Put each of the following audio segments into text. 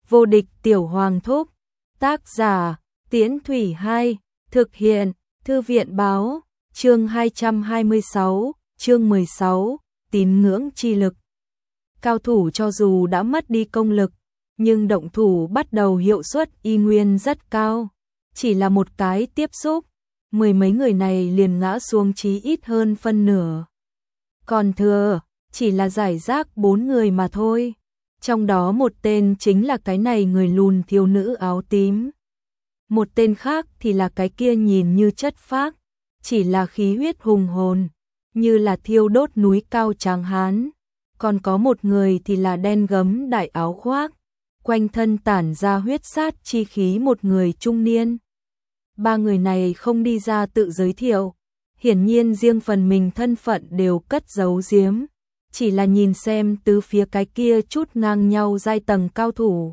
Vô địch tiểu hoàng thúc. Tác giả, Tiễn Thủy 2, thực hiện, Thư viện báo, chương 226, chương 16, tín ngưỡng chi lực. Cao thủ cho dù đã mất đi công lực, nhưng động thủ bắt đầu hiệu suất y nguyên rất cao. Chỉ là một cái tiếp xúc, mười mấy người này liền ngã xuống chí ít hơn phân nửa. Còn thừa, chỉ là giải rác 4 người mà thôi. Trong đó một tên chính là cái này người lùn thiếu nữ áo tím. Một tên khác thì là cái kia nhìn như chất phác, chỉ là khí huyết hùng hồn, như là thiêu đốt núi cao tráng hán. Còn có một người thì là đen gấm đại áo khoác, quanh thân tản ra huyết sát chi khí một người trung niên. Ba người này không đi ra tự giới thiệu, hiển nhiên riêng phần mình thân phận đều cất giấu giếm, chỉ là nhìn xem từ phía cái kia chút ngang nhau giai tầng cao thủ.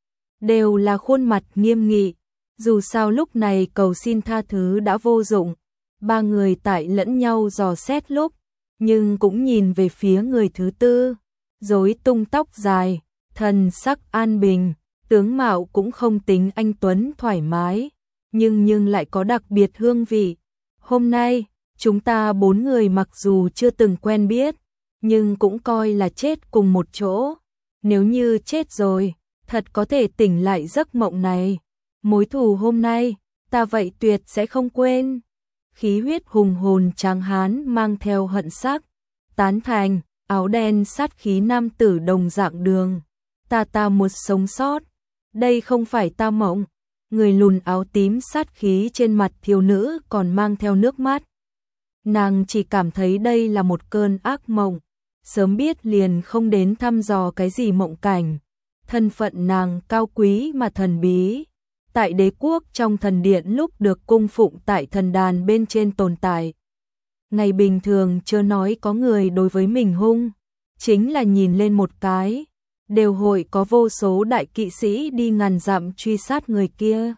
Đều là khuôn mặt nghiêm nghị, dù sao lúc này cầu xin tha thứ đã vô dụng, ba người tại lẫn nhau dò xét lúc, nhưng cũng nhìn về phía người thứ tư, rối tung tóc dài, thần sắc an bình, tướng mạo cũng không tính anh tuấn thoải mái, nhưng lại có đặc biệt hương vị. Hôm nay, chúng ta 4 người mặc dù chưa từng quen biết, nhưng cũng coi là chết cùng một chỗ. Nếu như chết rồi, thật có thể tỉnh lại giấc mộng này. Mối thù hôm nay, ta vậy tuyệt sẽ không quên. Khí huyết hùng hồn tráng hán mang theo hận sắc, tán thành, áo đen sát khí nam tử đồng dạng đường. Ta muốn sống sót, đây không phải ta mộng. Người lùn áo tím sát khí trên mặt thiếu nữ còn mang theo nước mắt. Nàng chỉ cảm thấy đây là một cơn ác mộng, sớm biết liền không đến thăm dò cái gì mộng cảnh. Thân phận nàng cao quý mà thần bí, tại đế quốc trong thần điện lúc được cung phụng tại thần đàn bên trên tồn tại. Ngày bình thường chưa nói có người đối với mình hung, chính là nhìn lên một cái, đều hội có vô số đại kỵ sĩ đi ngàn dặm truy sát người kia.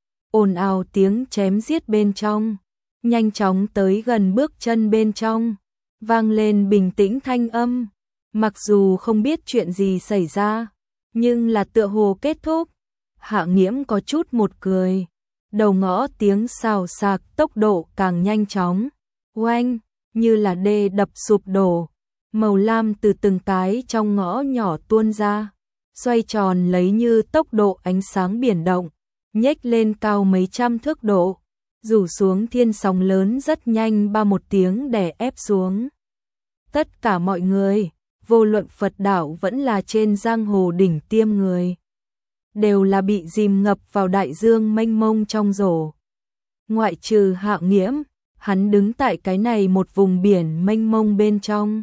Ồn ào tiếng chém giết bên trong, nhanh chóng tới gần bước chân bên trong, vang lên bình tĩnh thanh âm, mặc dù không biết chuyện gì xảy ra, nhưng là tựa hồ kết thúc. Hạ Nghiễm có chút một cười, đầu ngõ tiếng xào xạc tốc độ càng nhanh chóng, oanh, như là đê đập sụp đổ, màu lam từ từng cái trong ngõ nhỏ tuôn ra, xoay tròn lấy như tốc độ ánh sáng biển động, nhếch lên cao mấy trăm thước độ, rủ xuống thiên sóng lớn rất nhanh ba một tiếng đè ép xuống. Tất cả mọi người, vô luận Phật đạo vẫn là trên giang hồ đỉnh tiêm người, đều là bị dìm ngập vào đại dương mênh mông trong rổ. Ngoại trừ Hạ Nghiễm, hắn đứng tại cái này một vùng biển mênh mông bên trong.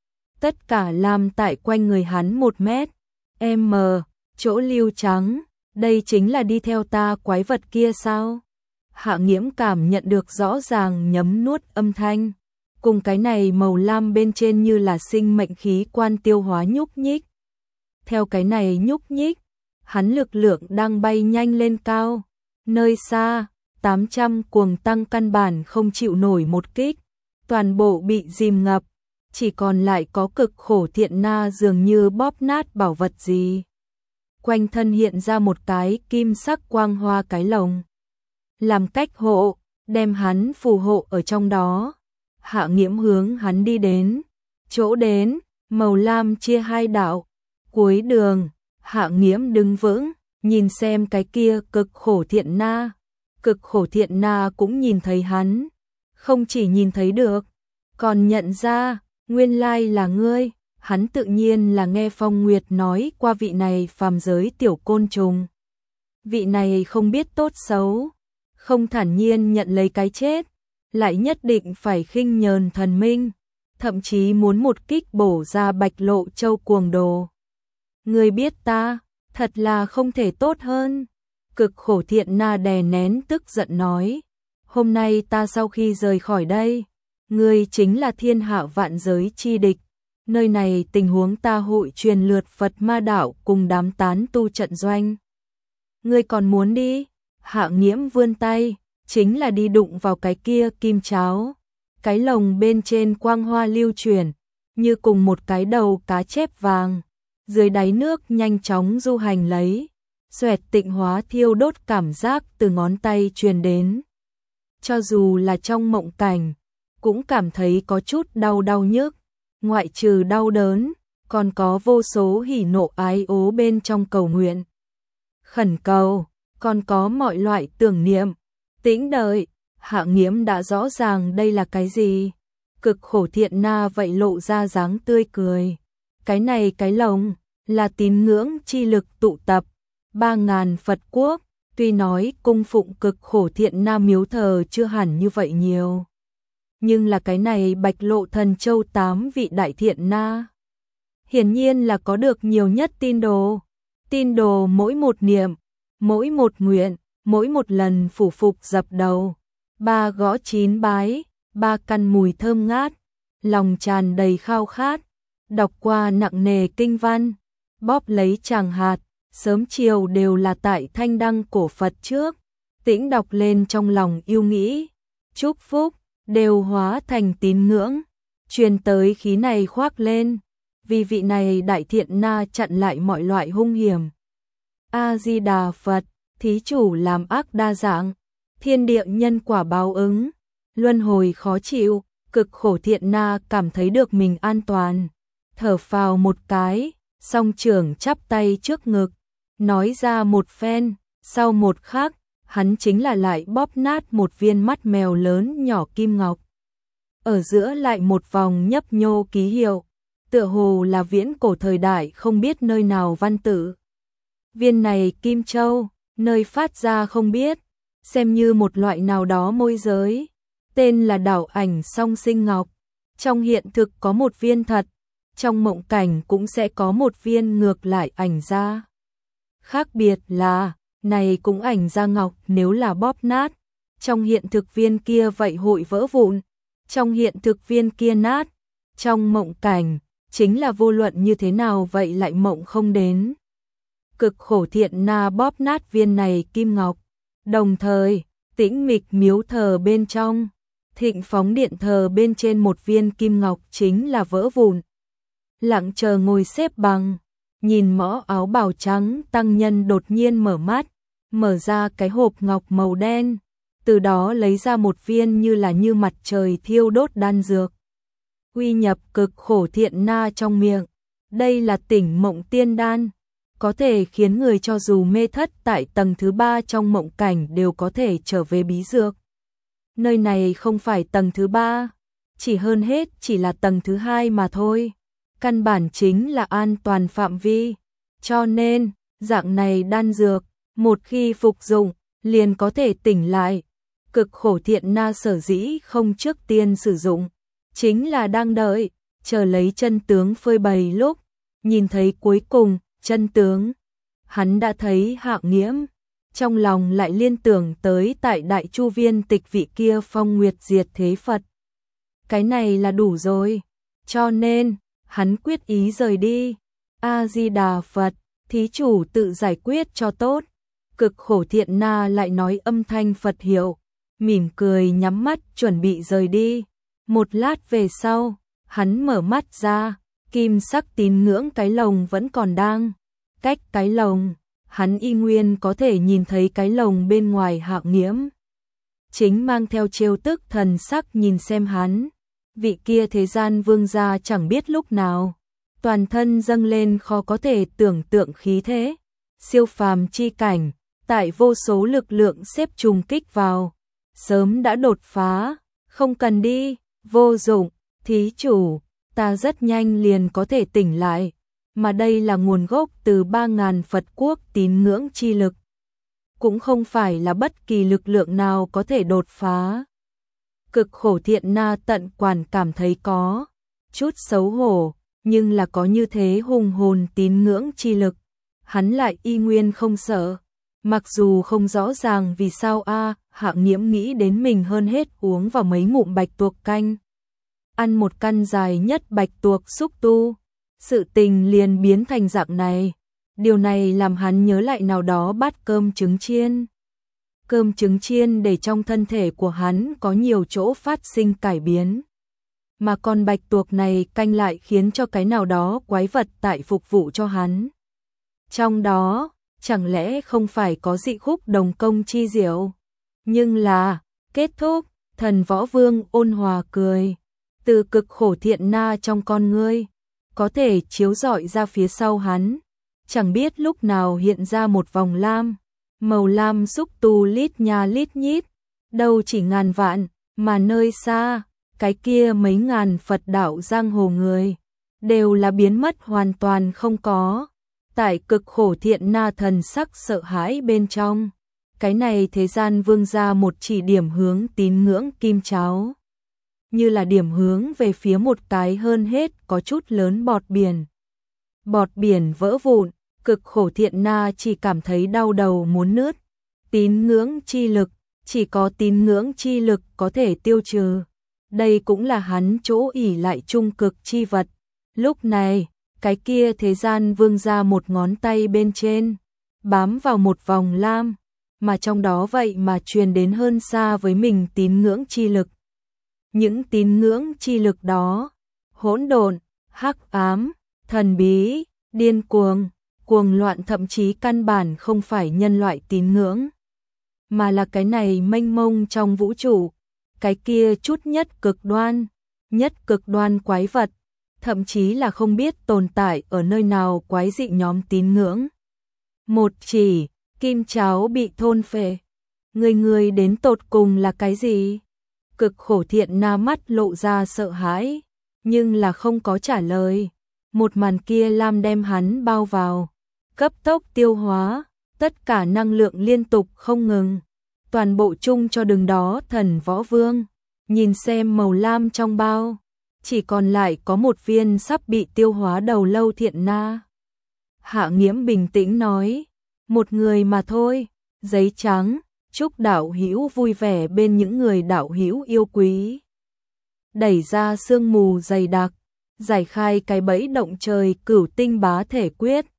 Tất cả làm tại quanh người hắn 1 mét, m, chỗ lưu trắng, đây chính là đi theo ta quái vật kia sao? Hạ Nghiễm cảm nhận được rõ ràng nhấm nuốt âm thanh, cùng cái này màu lam bên trên như là sinh mệnh khí quan tiêu hóa nhúc nhích. Theo cái này nhúc nhích, hắn lực lượng đang bay nhanh lên cao, nơi xa, 800 cuồng tăng căn bản không chịu nổi một kích, toàn bộ bị dìm ngập, chỉ còn lại có cực khổ thiện na dường như bóp nát bảo vật gì. Quanh thân hiện ra một cái kim sắc quang hoa cái lồng, làm cách hộ, đem hắn phù hộ ở trong đó. Hạ Nghiễm hướng hắn đi đến, chỗ đến, màu lam chia hai đạo, cuối đường, Hạ Nghiễm đứng vững, nhìn xem cái kia cực khổ thiện na. Cực khổ thiện na cũng nhìn thấy hắn, không chỉ nhìn thấy được, còn nhận ra, nguyên lai là ngươi. Hắn tự nhiên là nghe Phong Nguyệt nói qua vị này phàm giới tiểu côn trùng. Vị này không biết tốt xấu, không thản nhiên nhận lấy cái chết, lại nhất định phải khinh nhờn thần minh, thậm chí muốn một kích bổ ra Bạch Lộ Châu cuồng đồ. Ngươi biết ta, thật là không thể tốt hơn. Cực khổ thiện na đè nén tức giận nói, hôm nay ta sau khi rời khỏi đây, ngươi chính là thiên hạ vạn giới chi địch. Nơi này tình huống ta hội truyền lượt Phật ma đạo cùng đám tán tu trận doanh. Ngươi còn muốn đi? Hạ Nghiễm vươn tay, chính là đi đụng vào cái kia kim cháo. Cái lồng bên trên quang hoa lưu chuyển, như cùng một cái đầu cá chép vàng, dưới đáy nước nhanh chóng du hành lấy, xoẹt tịnh hóa thiêu đốt cảm giác từ ngón tay truyền đến. Cho dù là trong mộng cảnh, cũng cảm thấy có chút đau đau nhức, ngoại trừ đau đớn, còn có vô số hỉ nộ ái ố bên trong cầu nguyện. Khẩn cầu, còn có mọi loại tưởng niệm, tĩnh đợi. Hạ Nghiễm đã rõ ràng đây là cái gì. Cực khổ thiện na vậy lộ ra dáng tươi cười. Cái này cái lồng, là tín ngưỡng chi lực tụ tập, 3.000 Phật quốc, tuy nói cung phụng cực khổ thiện na miếu thờ chưa hẳn như vậy nhiều. Nhưng là cái này Bạch Lộ Thần Châu 8 vị đại thiện na. Hiển nhiên là có được nhiều nhất tin đồ mỗi một niệm, mỗi một nguyện, mỗi một lần phủ phục dập đầu, 3 gõ 9 bái, 3 căn mùi thơm ngát, lòng tràn đầy khao khát, đọc qua nặng nề kinh văn, bóp lấy tràng hạt, sớm chiều đều là tại thanh đăng cổ Phật trước, tĩnh đọc lên trong lòng yêu nghĩ, chúc phúc, đều hóa thành tín ngưỡng, truyền tới khí này khoác lên, vì vị này đại thiện na chặn lại mọi loại hung hiểm. A-di-đà Phật, thí chủ làm ác đa dạng, thiên địa nhân quả báo ứng, luân hồi khó chịu, cực khổ thiện na cảm thấy được mình an toàn, thở phào một cái, song trưởng chắp tay trước ngực, nói ra một phen, sau một khắc, hắn chính là lại bóp nát một viên mắt mèo lớn nhỏ kim ngọc. Ở giữa lại một vòng nhấp nhô ký hiệu, tựa hồ là viễn cổ thời đại không biết nơi nào văn tự. Viên này kim châu, nơi phát ra không biết, xem như một loại nào đó môi giới, tên là đảo ảnh song sinh ngọc. Trong hiện thực có một viên thật, trong mộng cảnh cũng sẽ có một viên ngược lại ảnh ra. Khác biệt là, này cũng ảnh ra ngọc nếu là bóp nát, trong hiện thực viên kia vậy hội vỡ vụn, trong hiện thực viên kia nát, trong mộng cảnh, chính là vô luận như thế nào vậy lại mộng không đến. Cực khổ thiện na bóp nát viên này kim ngọc, đồng thời, tĩnh mịch miếu thờ bên trong, thịnh phóng điện thờ bên trên một viên kim ngọc chính là vỡ vụn. Lặng chờ ngồi xếp bằng, nhìn mõ áo bào trắng tăng nhân đột nhiên mở mắt, mở ra cái hộp ngọc màu đen, từ đó lấy ra một viên như là như mặt trời thiêu đốt đan dược. Uy nhập cực khổ thiện na trong miệng, đây là tỉnh mộng tiên đan, có thể khiến người cho dù mê thất tại tầng thứ 3 trong mộng cảnh đều có thể trở về bí dược. Nơi này không phải tầng thứ 3, chỉ hơn hết chỉ là tầng thứ 2 mà thôi. Căn bản chính là an toàn phạm vi, cho nên, dạng này đan dược, một khi phục dụng, liền có thể tỉnh lại. Cực khổ thiện na sở dĩ không trước tiên sử dụng, chính là đang đợi, chờ lấy chân tướng phơi bày lúc, nhìn thấy cuối cùng, chân tướng. Hắn đã thấy Hạ Nghiễm, trong lòng lại liên tưởng tới tại Đại Chu Viên tịch vị kia phong nguyệt diệt thế Phật. Cái này là đủ rồi, cho nên, hắn quyết ý rời đi. A-di-đà Phật, thí chủ tự giải quyết cho tốt. Cực khổ thiện na lại nói âm thanh Phật hiệu, mỉm cười nhắm mắt chuẩn bị rời đi. Một lát về sau, hắn mở mắt ra, kim sắc tín ngưỡng cái lồng vẫn còn đang. Cách cái lồng, hắn y nguyên có thể nhìn thấy cái lồng bên ngoài Hạ Nghiễm. Chính mang theo trêu tức thần sắc nhìn xem hắn. Vị kia thế gian vương gia chẳng biết lúc nào, toàn thân dâng lên khó có thể tưởng tượng khí thế, siêu phàm chi cảnh, tại vô số lực lượng xếp trùng kích vào, sớm đã đột phá, không cần đi, vô dụng, thí chủ, ta rất nhanh liền có thể tỉnh lại, mà đây là nguồn gốc từ 3.000 Phật quốc tín ngưỡng chi lực, cũng không phải là bất kỳ lực lượng nào có thể đột phá. Cực khổ thiện na tận quản cảm thấy có chút xấu hổ, nhưng là có như thế hùng hồn tín ngưỡng chi lực, hắn lại y nguyên không sợ. Mặc dù không rõ ràng vì sao Hạ Nghiễm nghĩ đến mình hơn hết uống vào mấy ngụm bạch tuộc canh, ăn một căn dài nhất bạch tuộc xúc tu, sự tình liền biến thành dạng này. Điều này làm hắn nhớ lại nào đó bát cơm trứng chiên. Cơm trứng chiên để trong thân thể của hắn có nhiều chỗ phát sinh cải biến. Mà con bạch tuộc này canh lại khiến cho cái nào đó quái vật tại phục vụ cho hắn. Trong đó, chẳng lẽ không phải có dị khúc đồng công chi diệu? Nhưng là, kết thúc, Thần Võ Vương ôn hòa cười, từ cực khổ thiện na trong con ngươi, có thể chiếu rọi ra phía sau hắn, chẳng biết lúc nào hiện ra một vòng lam, màu lam xúc tu lít nha lít nhít, đâu chỉ ngàn vạn, mà nơi xa, cái kia mấy ngàn Phật đạo giang hồ người, đều là biến mất hoàn toàn không có. Tại cực khổ thiện na thần sắc sợ hãi bên trong, cái này thế gian vương ra một chỉ điểm hướng tín ngưỡng kim cháo, như là điểm hướng về phía một cái hơn hết có chút lớn bọt biển. Bọt biển vỡ vụn, cực khổ thiện na chỉ cảm thấy đau đầu muốn nứt. Tín ngưỡng chi lực, chỉ có tín ngưỡng chi lực có thể tiêu trừ. Đây cũng là hắn chỗ ỷ lại trung cực chi vật. Lúc này, cái kia thế gian vương ra một ngón tay bên trên, bám vào một vòng lam, mà trong đó vậy mà truyền đến hơn xa với mình tín ngưỡng chi lực. Những tín ngưỡng chi lực đó, hỗn độn, hắc ám, thần bí, điên cuồng, cuồng loạn, thậm chí căn bản không phải nhân loại tín ngưỡng, mà là cái này mênh mông trong vũ trụ, cái kia chút nhất cực đoan quái vật, thậm chí là không biết tồn tại ở nơi nào quái dị nhóm tín ngưỡng. Một chỉ, kim cháo bị thôn phệ. Người đến tột cùng là cái gì? Cực khổ thiện na mắt lộ ra sợ hãi, nhưng là không có trả lời. Một màn kia lam đem hắn bao vào, cấp tốc tiêu hóa, tất cả năng lượng liên tục không ngừng. Toàn bộ chung cho đường đó Thần Võ Vương, nhìn xem màu lam trong bao, chỉ còn lại có một viên sắp bị tiêu hóa đầu lâu thiện na. Hạ Nghiễm bình tĩnh nói, một người mà thôi, giấy trắng, chúc đạo hữu vui vẻ bên những người đạo hữu yêu quý. Đẩy ra sương mù dày đặc, giải khai cái bẫy động trời cửu tinh bá thể quyết.